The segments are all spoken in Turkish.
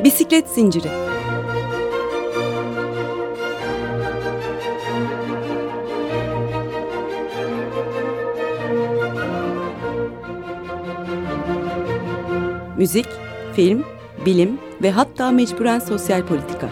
Bisiklet zinciri. Müzik, film, bilim ve hatta mecburen sosyal politika.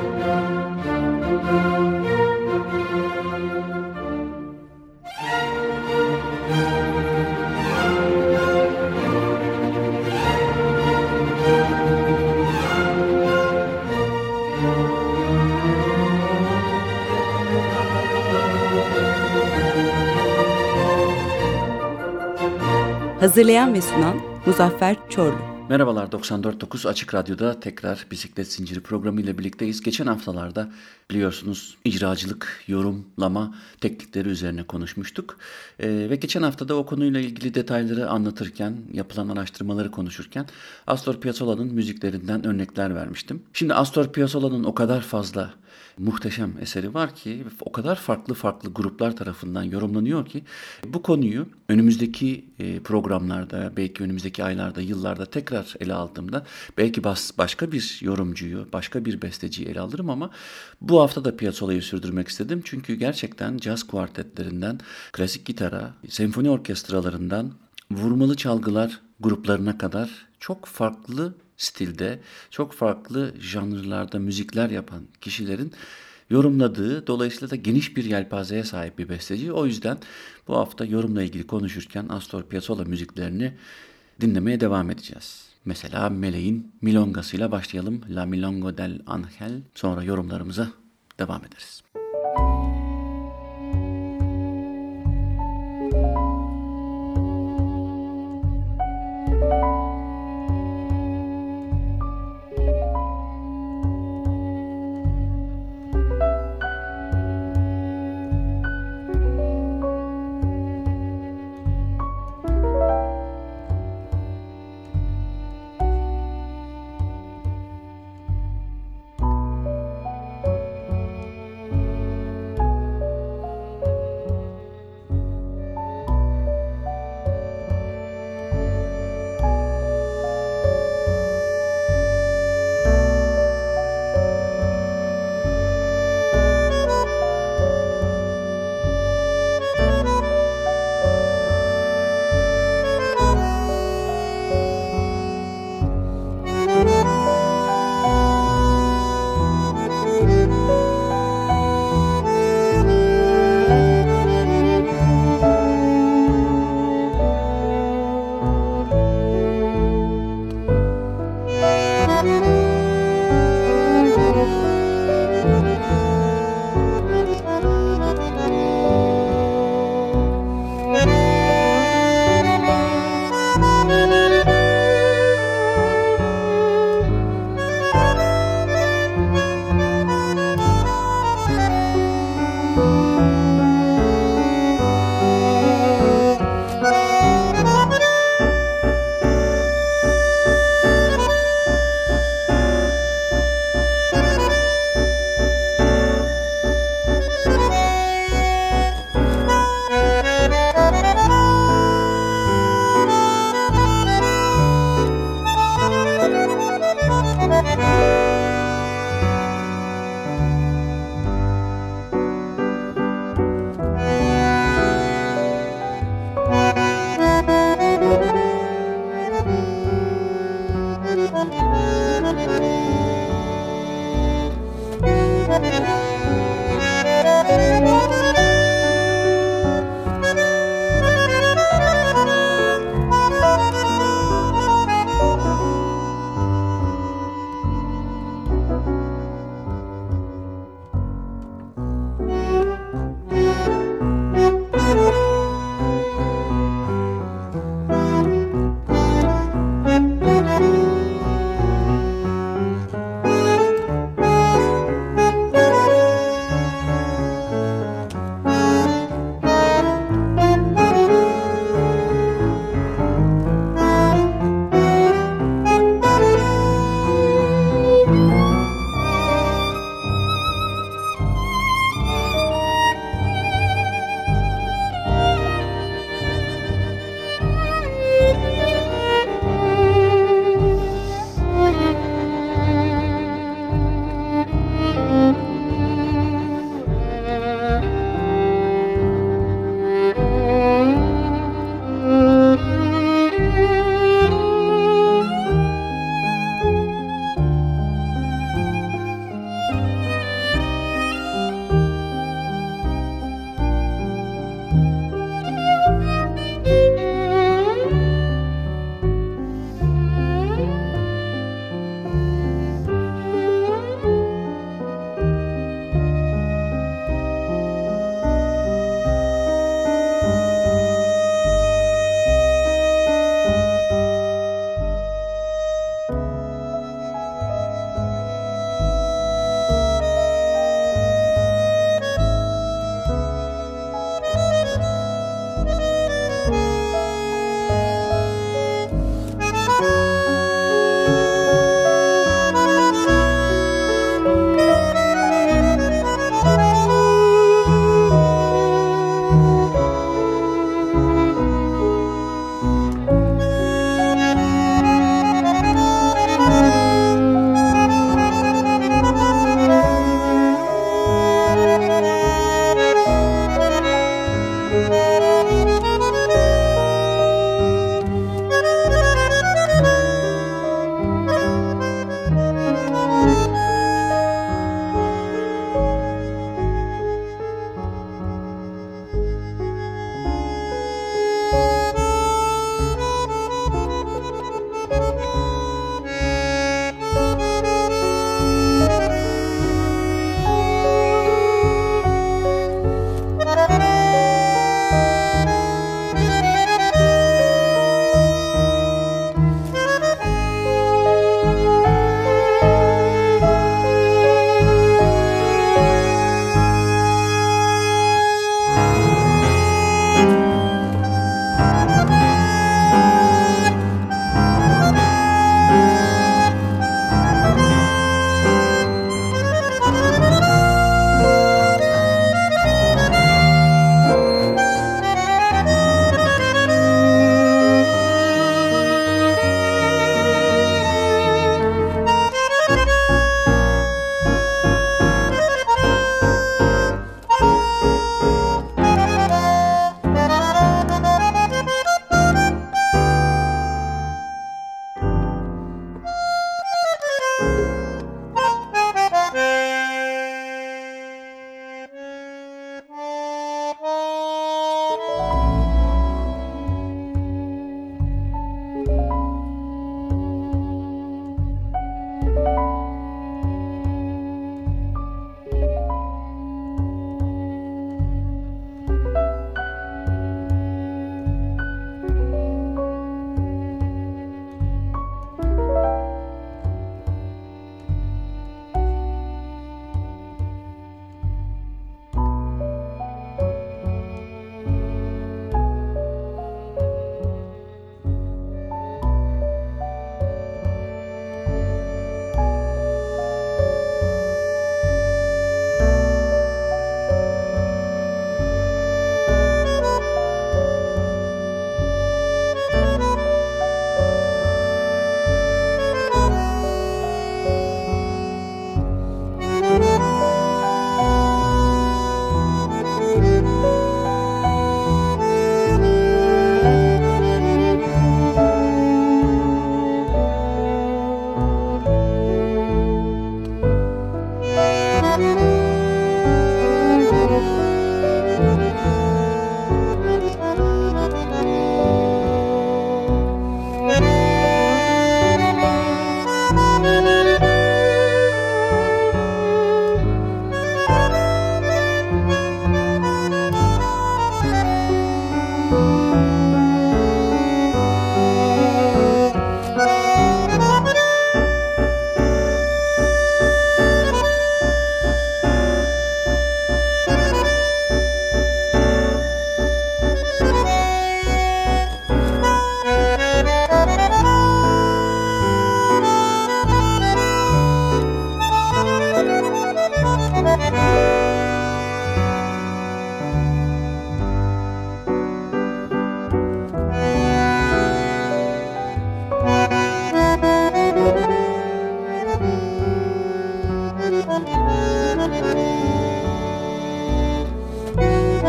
Hazırlayan ve sunan Muzaffer Çorlu. Merhabalar, 94.9 Açık Radyo'da tekrar Bisiklet Zinciri programı ile birlikteyiz. Geçen haftalarda biliyorsunuz icracılık, yorumlama teknikleri üzerine konuşmuştuk. Ve geçen haftada o konuyla ilgili detayları anlatırken, yapılan araştırmaları konuşurken Astor Piazzolla'nın müziklerinden örnekler vermiştim. Şimdi Astor Piazzolla'nın o kadar fazla muhteşem eseri var ki, o kadar farklı gruplar tarafından yorumlanıyor ki bu konuyu önümüzdeki programlarda, belki önümüzdeki aylarda, yıllarda tekrar ele aldığımda belki başka bir yorumcuyu, başka bir besteciyi ele alırım ama bu hafta da Piazzolla'yı sürdürmek istedim. Çünkü gerçekten caz kuartetlerinden, klasik gitara, senfoni orkestralarından, vurmalı çalgılar gruplarına kadar çok farklı stilde, çok farklı janrlarda müzikler yapan kişilerin yorumladığı, dolayısıyla da geniş bir yelpazeye sahip bir besteci. O yüzden bu hafta yorumla ilgili konuşurken Astor Piazzolla müziklerini dinlemeye devam edeceğiz. Mesela Meleğin Milongası'yla başlayalım. La Milonga del Ángel. Sonra yorumlarımıza devam ederiz.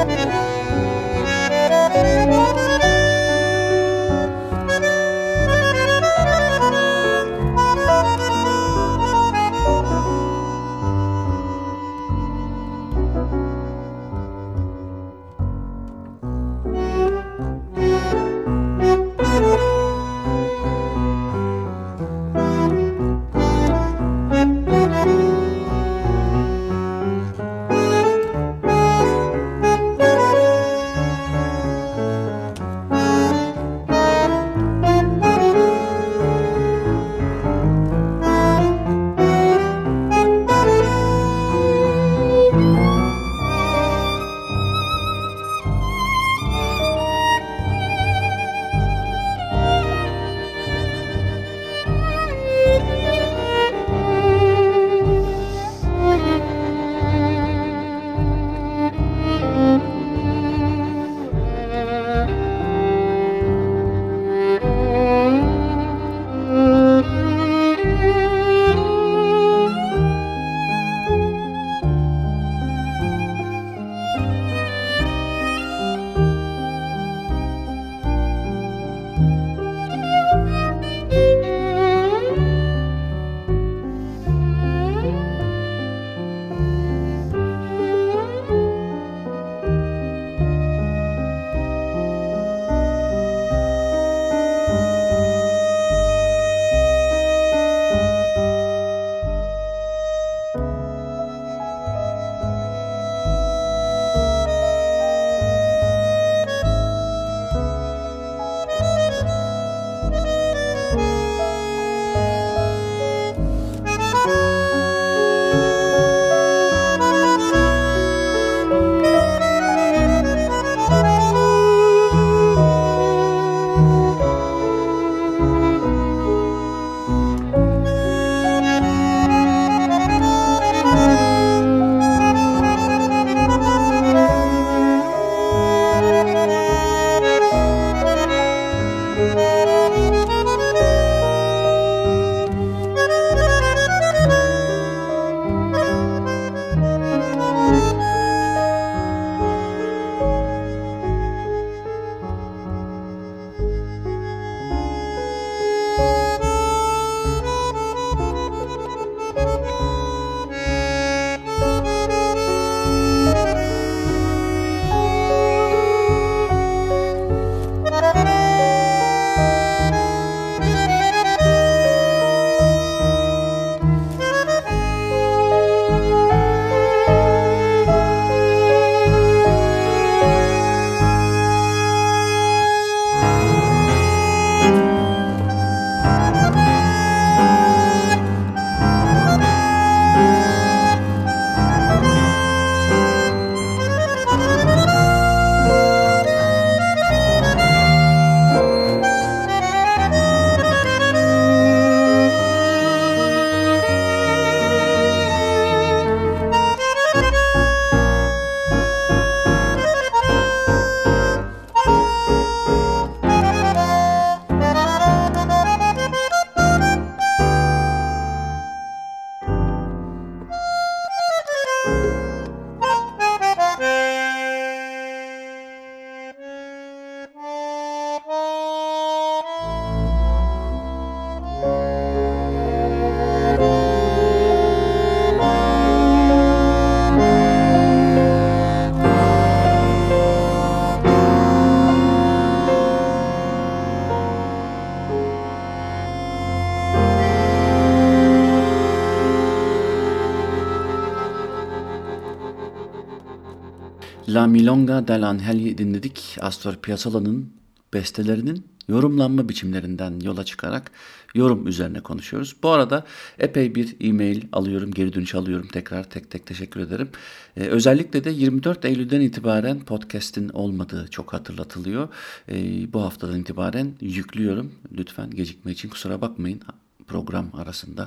La Milonga del Angel'i dinledik. Astor Piazzolla'nın bestelerinin yorumlanma biçimlerinden yola çıkarak yorum üzerine konuşuyoruz. Bu arada epey bir e-mail alıyorum, geri dönüş alıyorum. Tekrar tek tek teşekkür ederim. Özellikle de 24 Eylül'den itibaren podcast'in olmadığı çok hatırlatılıyor. Bu haftadan itibaren yüklüyorum. Lütfen gecikme için kusura bakmayın. Program arasında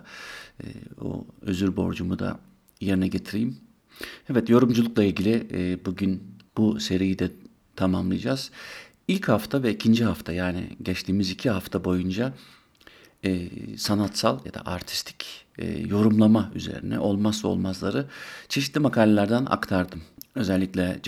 o özür borcumu da yerine getireyim. Evet, yorumculukla ilgili bugün bu seriyi de tamamlayacağız. İlk hafta ve ikinci hafta, yani geçtiğimiz 2 hafta boyunca sanatsal ya da artistik yorumlama üzerine olmazsa olmazları çeşitli makalelerden aktardım. Özellikle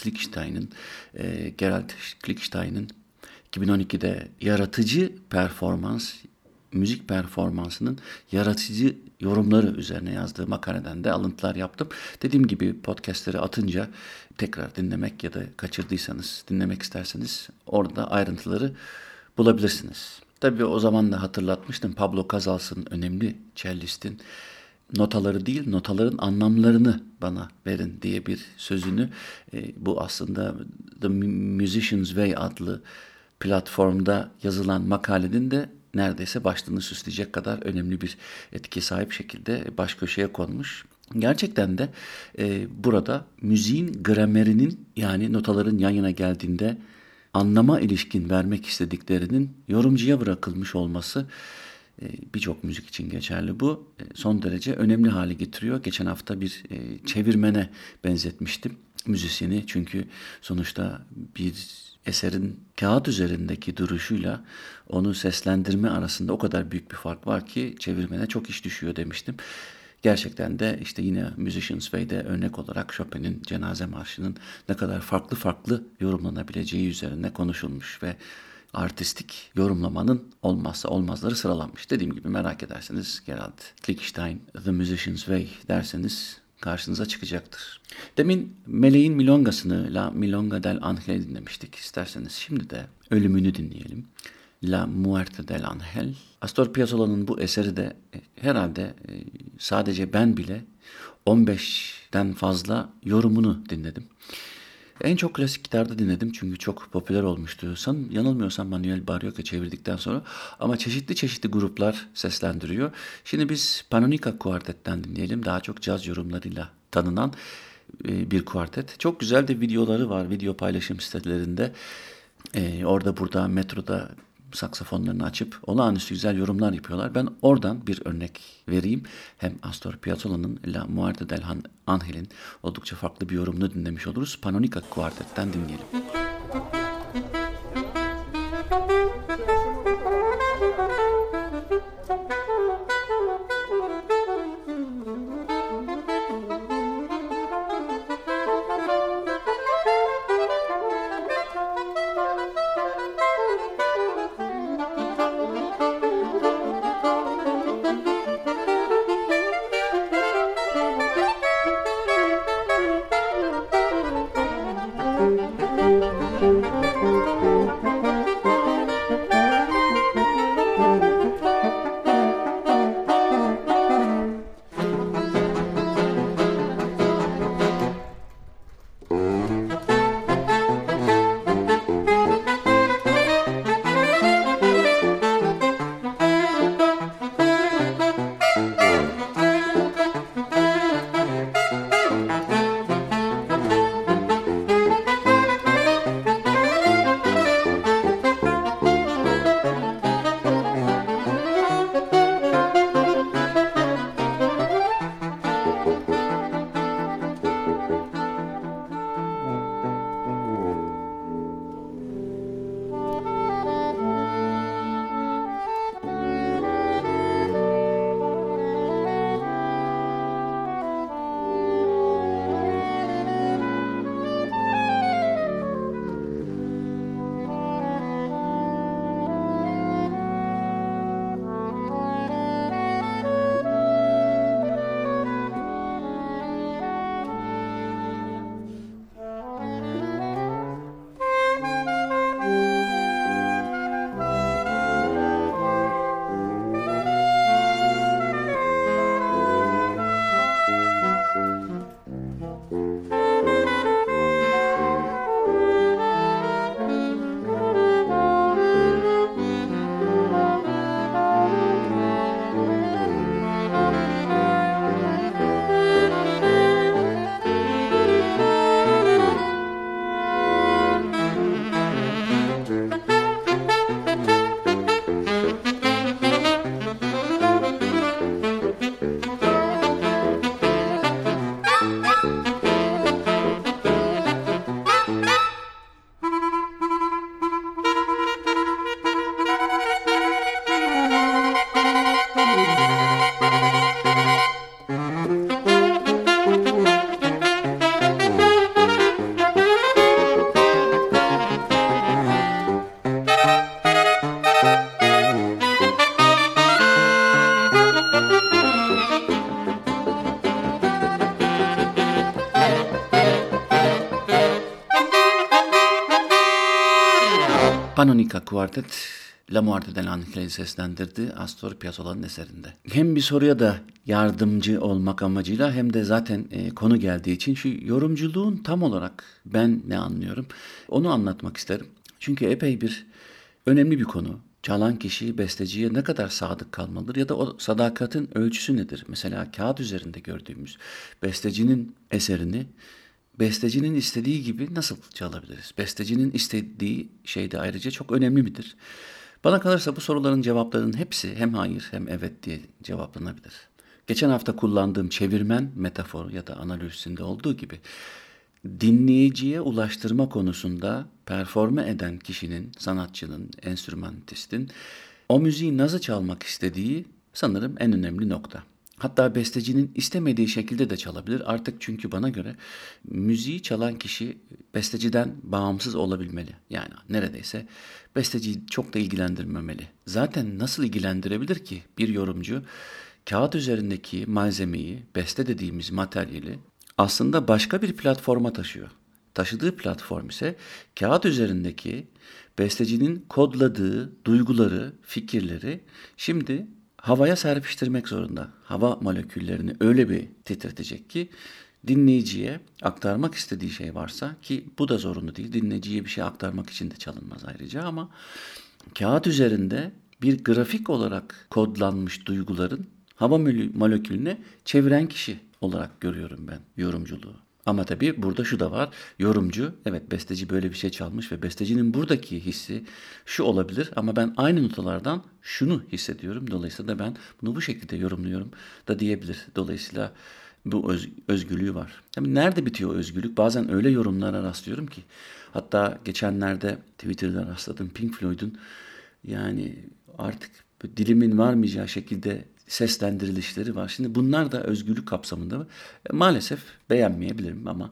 Gerald Klickstein'in 2012'de yaratıcı performans, müzik performansının yaratıcı yorumları üzerine yazdığı makaleden de alıntılar yaptım. Dediğim gibi podcastleri atınca tekrar dinlemek ya da kaçırdıysanız dinlemek isterseniz orada ayrıntıları bulabilirsiniz. Tabii o zaman da hatırlatmıştım, Pablo Casals'ın önemli cellistin notaları değil, notaların anlamlarını bana verin diye bir sözünü, bu aslında The Musician's Way adlı platformda yazılan makalenin de neredeyse başlığını süsleyecek kadar önemli bir etkiye sahip şekilde baş köşeye konmuş. Gerçekten de burada müziğin gramerinin, yani notaların yan yana geldiğinde anlama ilişkin vermek istediklerinin yorumcuya bırakılmış olması, birçok müzik için geçerli bu, son derece önemli hale getiriyor. Geçen hafta bir çevirmene benzetmiştim müzisyeni, çünkü sonuçta bir eserin kağıt üzerindeki duruşuyla onu seslendirme arasında o kadar büyük bir fark var ki çevirmene çok iş düşüyor demiştim. Gerçekten de işte yine Musician's Way'de örnek olarak Chopin'in Cenaze Marşı'nın ne kadar farklı farklı yorumlanabileceği üzerine konuşulmuş ve artistik yorumlamanın olmazsa olmazları sıralanmış. Dediğim gibi merak ederseniz Gerald Klickstein, The Musician's Way derseniz karşınıza çıkacaktır. Demin Meleğin Milongası'nı, La Milonga del Ángel dinlemiştik. İsterseniz şimdi de Ölümünü dinleyelim. La Muerte del Ángel. Astor Piazzolla'nın bu eseri de herhalde sadece ben bile 15'ten fazla yorumunu dinledim. En çok klasik gitarda dinledim çünkü çok popüler olmuştu. Yanılmıyorsam Manuel Barroca çevirdikten sonra, ama çeşitli gruplar seslendiriyor. Şimdi biz Pannonica Quartet'ten dinleyelim. Daha çok caz yorumlarıyla tanınan bir kuartet. Çok güzel de videoları var, video paylaşım sitelerinde. Orada burada metroda saksafonlarını açıp olağanüstü güzel yorumlar yapıyorlar. Ben oradan bir örnek vereyim. Hem Astor Piazzolla'nın La Muerte del Ángel'in oldukça farklı bir yorumunu dinlemiş oluruz. Pannonica Quartet'ten dinleyelim. Pannonica Quartet, La Muerte del Angel'i seslendirdi Astor Piazzolla'nın eserinde. Hem bir soruya da yardımcı olmak amacıyla hem de zaten konu geldiği için şu yorumculuğun tam olarak ben ne anlıyorum onu anlatmak isterim. Çünkü epey bir önemli bir konu. Çalan kişi besteciye ne kadar sadık kalmalıdır ya da o sadakatin ölçüsü nedir? Mesela kağıt üzerinde gördüğümüz bestecinin eserini bestecinin istediği gibi nasıl çalabiliriz? Bestecinin istediği şey de ayrıca çok önemli midir? Bana kalırsa bu soruların cevaplarının hepsi hem hayır hem evet diye cevaplanabilir. Geçen hafta kullandığım çevirmen metafor ya da analojisinde olduğu gibi dinleyiciye ulaştırma konusunda performe eden kişinin, sanatçının, enstrümanistin o müziği nasıl çalmak istediği sanırım en önemli nokta. Hatta bestecinin istemediği şekilde de çalabilir. Artık çünkü bana göre müziği çalan kişi besteciden bağımsız olabilmeli. Yani neredeyse besteciyi çok da ilgilendirmemeli. Zaten nasıl ilgilendirebilir ki bir yorumcu kağıt üzerindeki malzemeyi, beste dediğimiz materyali aslında başka bir platforma taşıyor. Taşıdığı platform ise kağıt üzerindeki bestecinin kodladığı duyguları, fikirleri şimdi havaya serpiştirmek zorunda. Hava moleküllerini öyle bir titretecek ki dinleyiciye aktarmak istediği şey varsa, ki bu da zorunlu değil. Dinleyiciye bir şey aktarmak için de çalınmaz ayrıca, ama kağıt üzerinde bir grafik olarak kodlanmış duyguların hava molekülüne çeviren kişi olarak görüyorum ben yorumculuğu. Ama tabii burada şu da var. Yorumcu, evet besteci böyle bir şey çalmış ve bestecinin buradaki hissi şu olabilir ama ben aynı notalardan şunu hissediyorum. Dolayısıyla da ben bunu bu şekilde yorumluyorum da diyebilir. Dolayısıyla bu özgürlüğü var. Tabii nerede bitiyor özgürlük? Bazen öyle yorumlara rastlıyorum ki. Hatta geçenlerde Twitter'da rastladım, Pink Floyd'un yani artık dilimin varmayacağı şekilde seslendirilişleri var. Şimdi bunlar da özgürlük kapsamında mı? Maalesef beğenmeyebilirim ama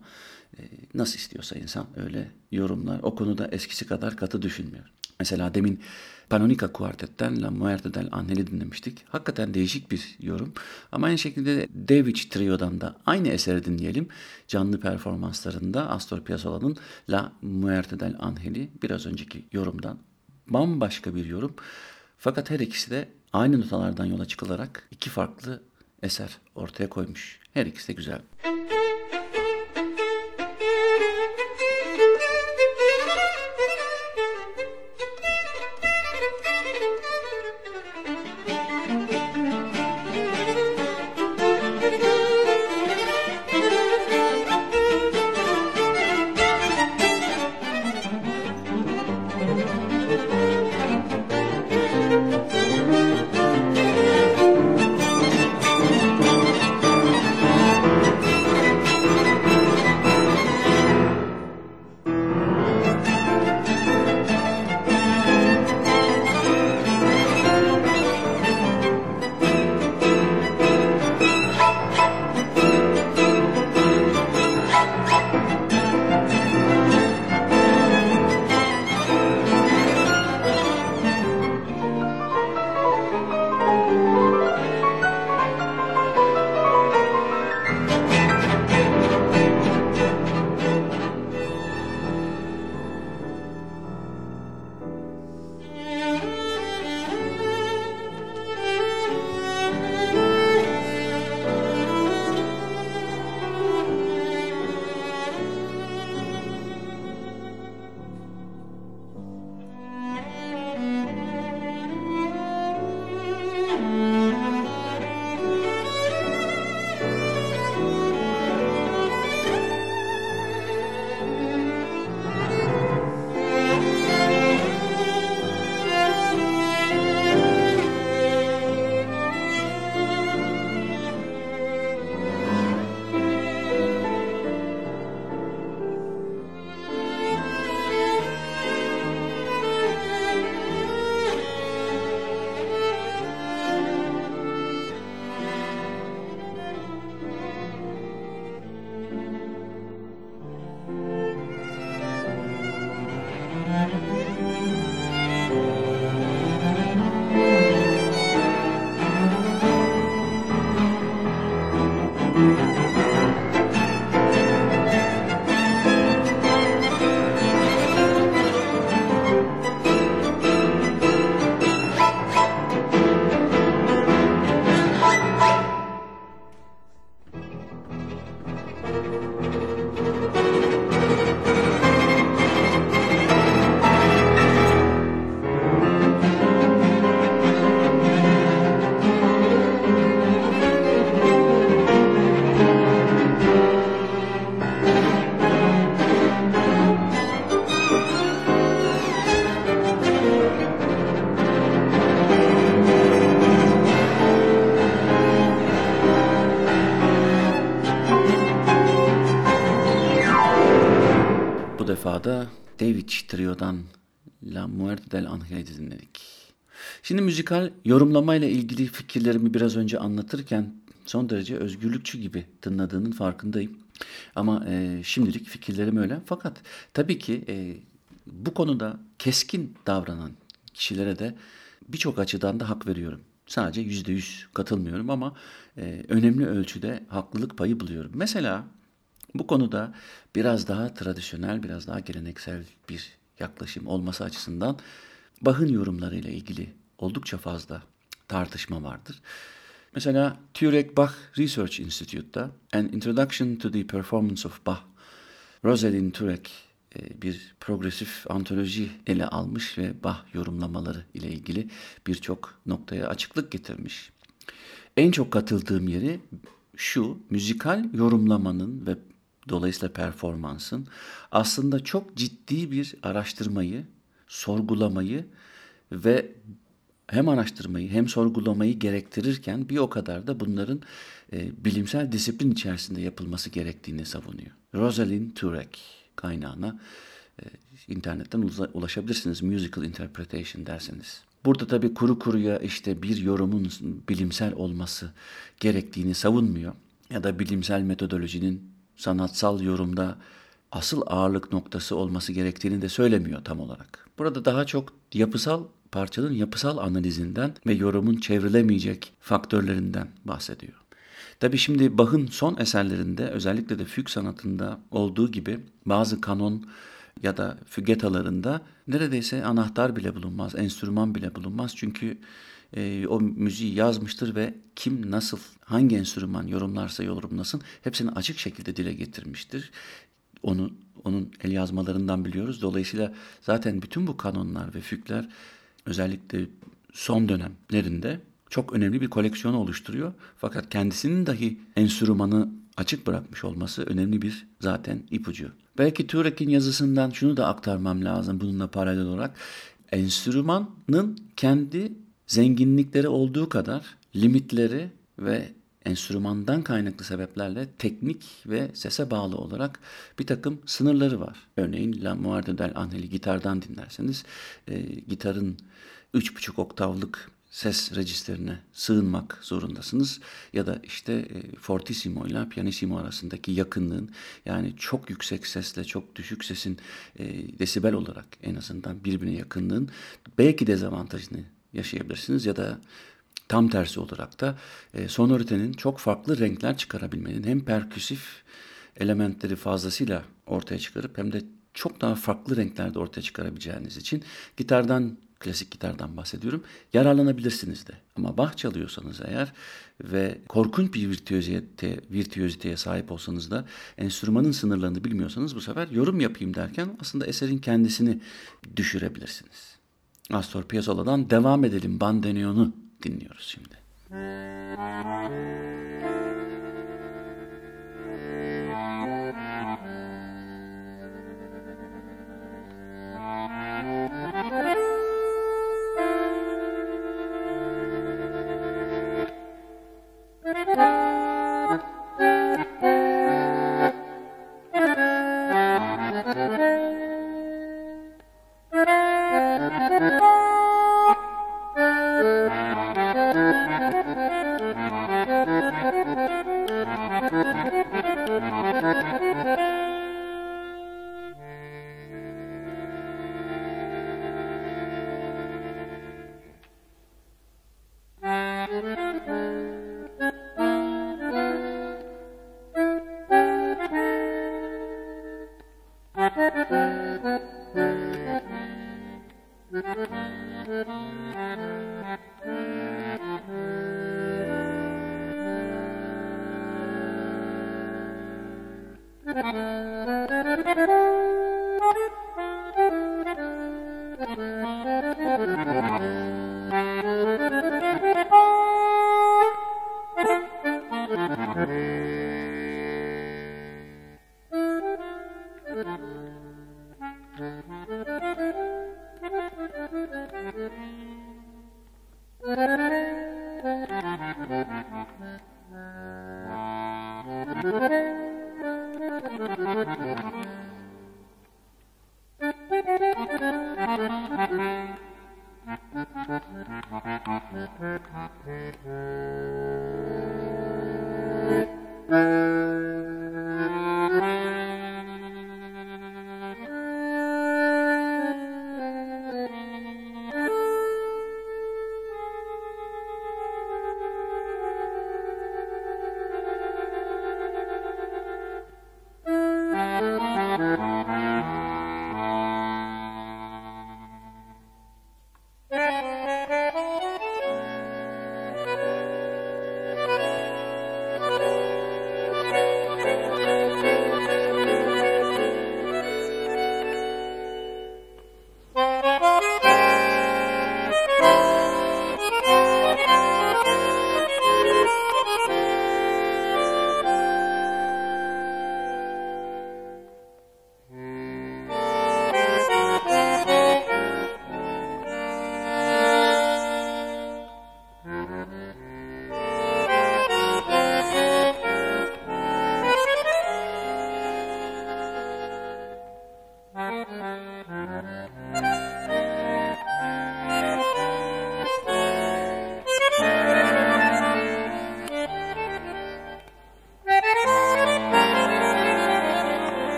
nasıl istiyorsa insan öyle yorumlar. O konuda eskisi kadar katı düşünmüyor. Mesela demin Pannonica Quartet'ten La Muerte del Angel'i dinlemiştik. Hakikaten değişik bir yorum. Ama aynı şekilde David Trio'dan da aynı eseri dinleyelim. Canlı performanslarında Astor Piazzolla'nın La Muerte del Angel'i, biraz önceki yorumdan bambaşka bir yorum. Fakat her ikisi de aynı notalardan yola çıkılarak iki farklı eser ortaya koymuş. Her ikisi de güzel. Bu defa da David Trio'dan La Muerte del Angel'i dinledik. Şimdi müzikal yorumlamayla ilgili fikirlerimi biraz önce anlatırken son derece özgürlükçü gibi tınladığının farkındayım. Ama şimdilik fikirlerim öyle. Fakat tabii ki bu konuda keskin davranan kişilere de birçok açıdan da hak veriyorum. Sadece %100 katılmıyorum ama önemli ölçüde haklılık payı buluyorum. Mesela bu konuda biraz daha tradisyonel, biraz daha geleneksel bir yaklaşım olması açısından Bach'ın yorumlarıyla ilgili oldukça fazla tartışma vardır. Mesela Turek Bach Research Institute'da An Introduction to the Performance of Bach, Rosalind Turek bir progresif antoloji ele almış ve Bach yorumlamaları ile ilgili birçok noktaya açıklık getirmiş. En çok katıldığım yeri şu: müzikal yorumlamanın ve dolayısıyla performansın aslında çok ciddi bir araştırmayı, sorgulamayı ve hem araştırmayı hem sorgulamayı gerektirirken bir o kadar da bunların bilimsel disiplin içerisinde yapılması gerektiğini savunuyor. Rosalind Turek kaynağına internetten ulaşabilirsiniz. Musical Interpretation derseniz. Burada tabii kuru kuruya işte bir yorumun bilimsel olması gerektiğini savunmuyor. Ya da bilimsel metodolojinin sanatsal yorumda asıl ağırlık noktası olması gerektiğini de söylemiyor tam olarak. Burada daha çok parçanın yapısal analizinden ve yorumun çevrilemeyecek faktörlerinden bahsediyor. Tabii şimdi Bach'ın son eserlerinde, özellikle de füg sanatında olduğu gibi bazı kanon ya da fügetalarında neredeyse anahtar bile bulunmaz, enstrüman bile bulunmaz. Çünkü o müziği yazmıştır ve kim nasıl, hangi enstrüman yorumlarsa yorumlasın hepsini açık şekilde dile getirmiştir. Onun el yazmalarından biliyoruz. Dolayısıyla zaten bütün bu kanonlar ve fügler özellikle son dönemlerinde çok önemli bir koleksiyonu oluşturuyor. Fakat kendisinin dahi enstrümanı açık bırakmış olması önemli bir zaten ipucu. Belki Turek'in yazısından şunu da aktarmam lazım bununla paralel olarak. Enstrümanın kendi zenginlikleri olduğu kadar limitleri ve enstrümandan kaynaklı sebeplerle teknik ve sese bağlı olarak bir takım sınırları var. Örneğin La Muerte del Angel'i gitardan dinlerseniz gitarın 3,5 oktavlık ses registerine sığınmak zorundasınız. Ya da işte fortissimo ile pianissimo arasındaki yakınlığın, yani çok yüksek sesle çok düşük sesin desibel olarak en azından birbirine yakınlığın belki dezavantajını yaşayabilirsiniz. Ya da tam tersi olarak da sonoritenin çok farklı renkler çıkarabilmenin hem perküsif elementleri fazlasıyla ortaya çıkarıp hem de çok daha farklı renklerde ortaya çıkarabileceğiniz için klasik gitardan bahsediyorum, yararlanabilirsiniz de. Ama Bach çalıyorsanız eğer ve korkunç bir virtüöziteye sahip olsanız da enstrümanın sınırlarını bilmiyorsanız bu sefer yorum yapayım derken aslında eserin kendisini düşürebilirsiniz. Astor Piazzolla'dan devam edelim. Bandoneon'u dinliyoruz şimdi.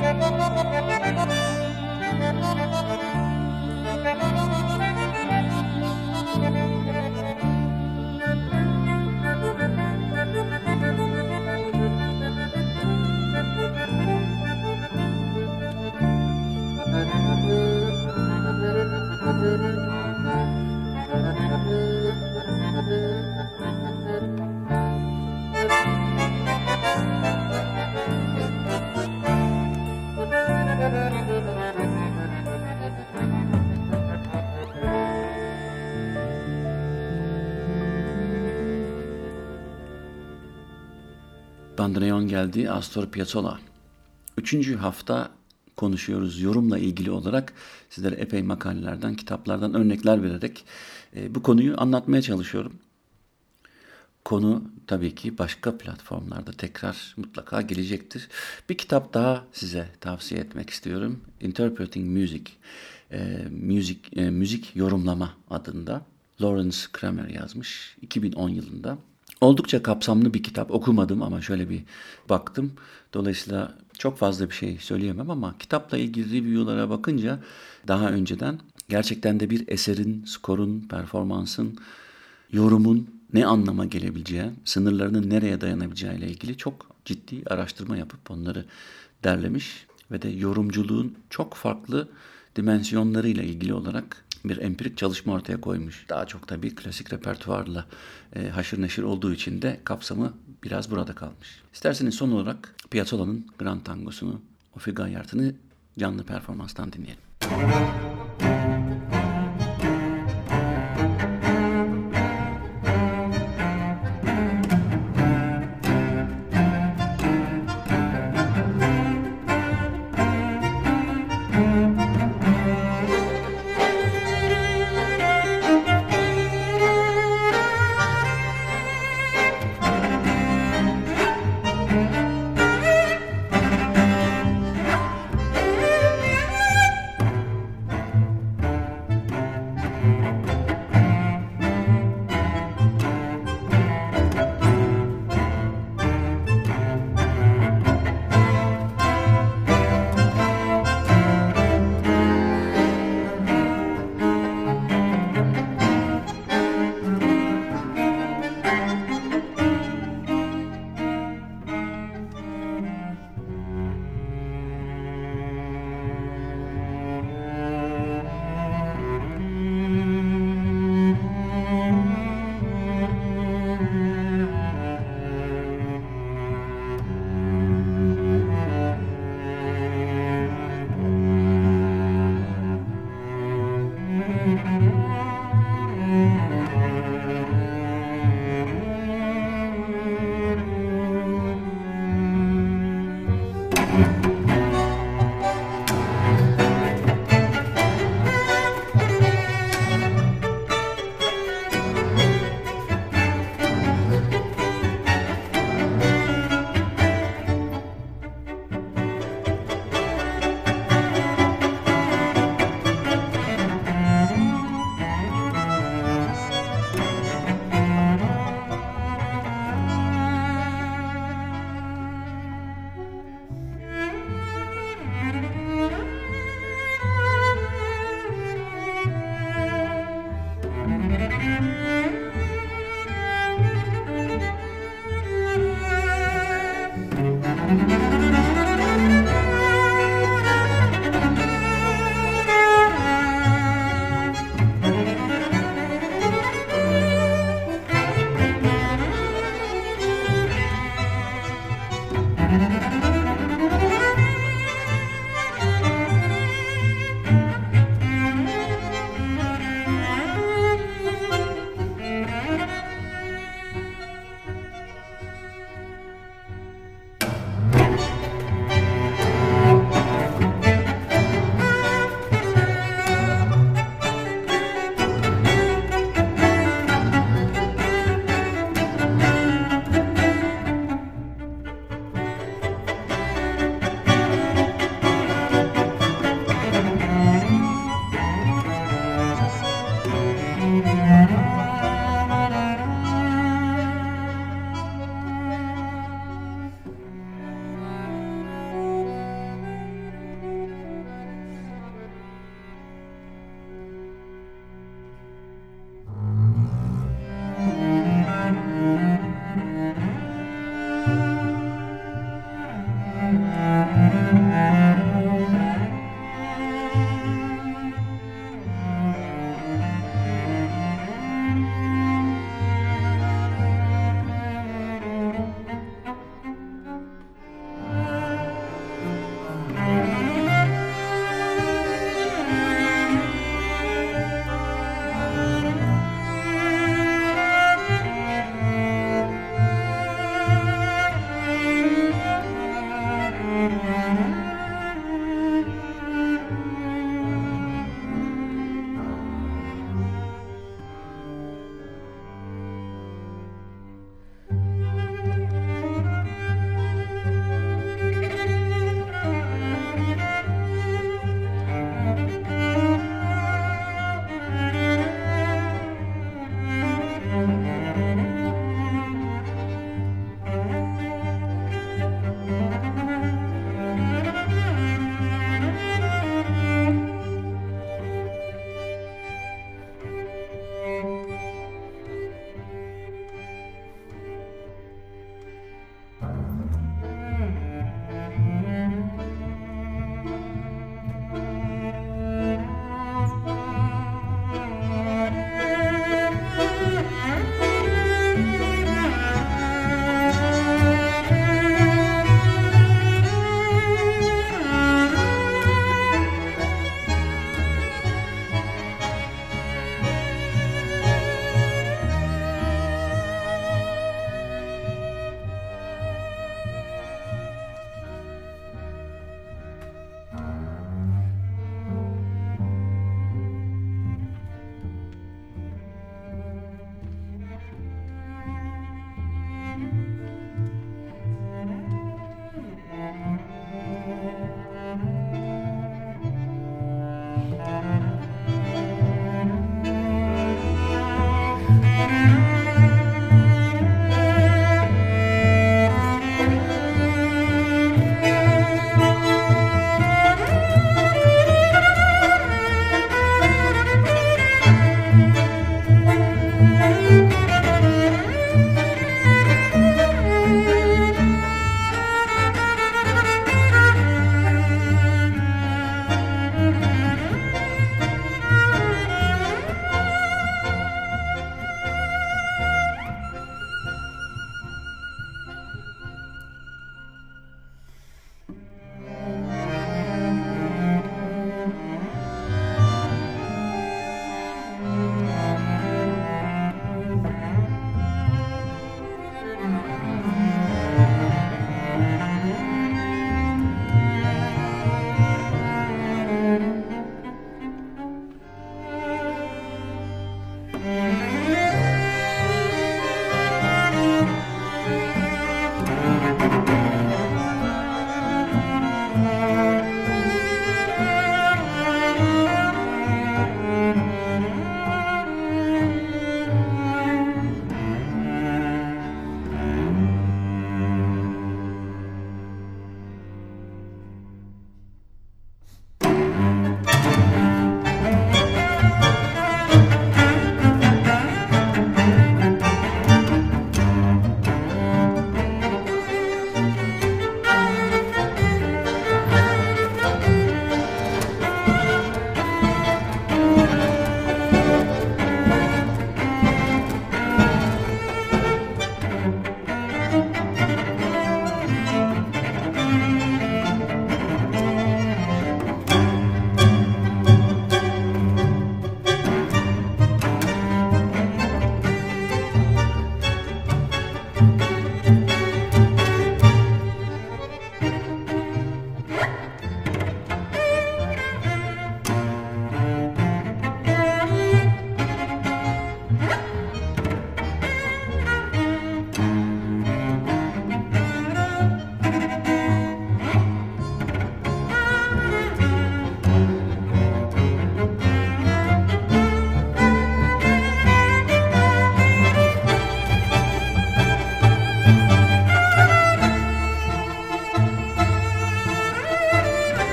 Bandoneon geldi, Astor Piazzolla. 3. hafta konuşuyoruz yorumla ilgili olarak. Sizlere epey makalelerden, kitaplardan örnekler vererek bu konuyu anlatmaya çalışıyorum. Konu tabii ki başka platformlarda tekrar mutlaka gelecektir. Bir kitap daha size tavsiye etmek istiyorum. Interpreting Music, müzik yorumlama adında. Lawrence Kramer yazmış 2010 yılında. Oldukça kapsamlı bir kitap. Okumadım ama şöyle bir baktım. Dolayısıyla çok fazla bir şey söyleyemem ama kitapla ilgili review'lara bakınca daha önceden gerçekten de bir eserin, skorun, performansın, yorumun ne anlama gelebileceği, sınırlarının nereye dayanabileceği ile ilgili çok ciddi araştırma yapıp onları derlemiş ve de yorumculuğun çok farklı dimensiyonlarıyla ilgili olarak bir empirik çalışma ortaya koymuş. Daha çok tabii klasik repertuarla haşır neşir olduğu için de kapsamı biraz burada kalmış. İsterseniz son olarak Piazzolla'nın Grand Tango'sunu, O Figayart'ını canlı performanstan dinleyelim.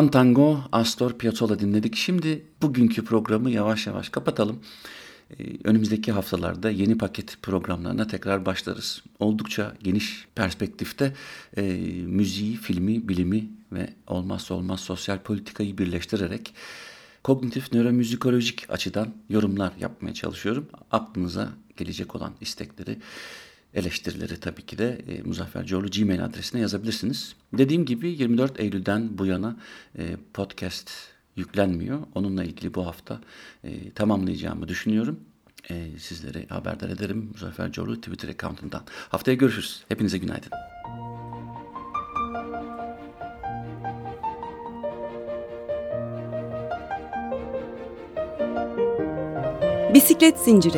Gran Tango, Astor Piazzolla dinledik. Şimdi bugünkü programı yavaş yavaş kapatalım. Önümüzdeki haftalarda yeni paket programlarına tekrar başlarız. Oldukça geniş perspektifte müziği, filmi, bilimi ve olmazsa olmaz sosyal politikayı birleştirerek kognitif nöromüzikolojik açıdan yorumlar yapmaya çalışıyorum. Aklınıza gelecek olan istekleri, eleştirileri tabii ki de muzaffercoğlu@gmail adresine yazabilirsiniz. Dediğim gibi 24 Eylül'den bu yana podcast yüklenmiyor. Onunla ilgili bu hafta tamamlayacağımı düşünüyorum. Sizleri haberdar ederim Muzaffer Coğlu Twitter account'undan. Haftaya görüşürüz. Hepinize günaydın. Bisiklet Zinciri.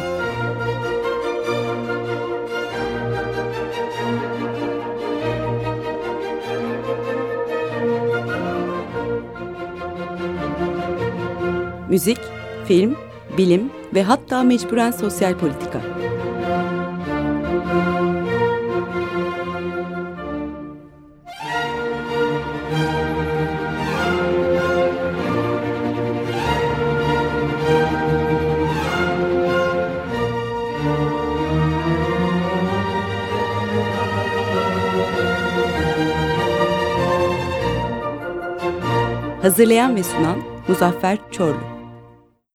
Müzik, film, bilim ve hatta mecburen sosyal politika. Hazırlayan ve sunan Muzaffer Çorlu.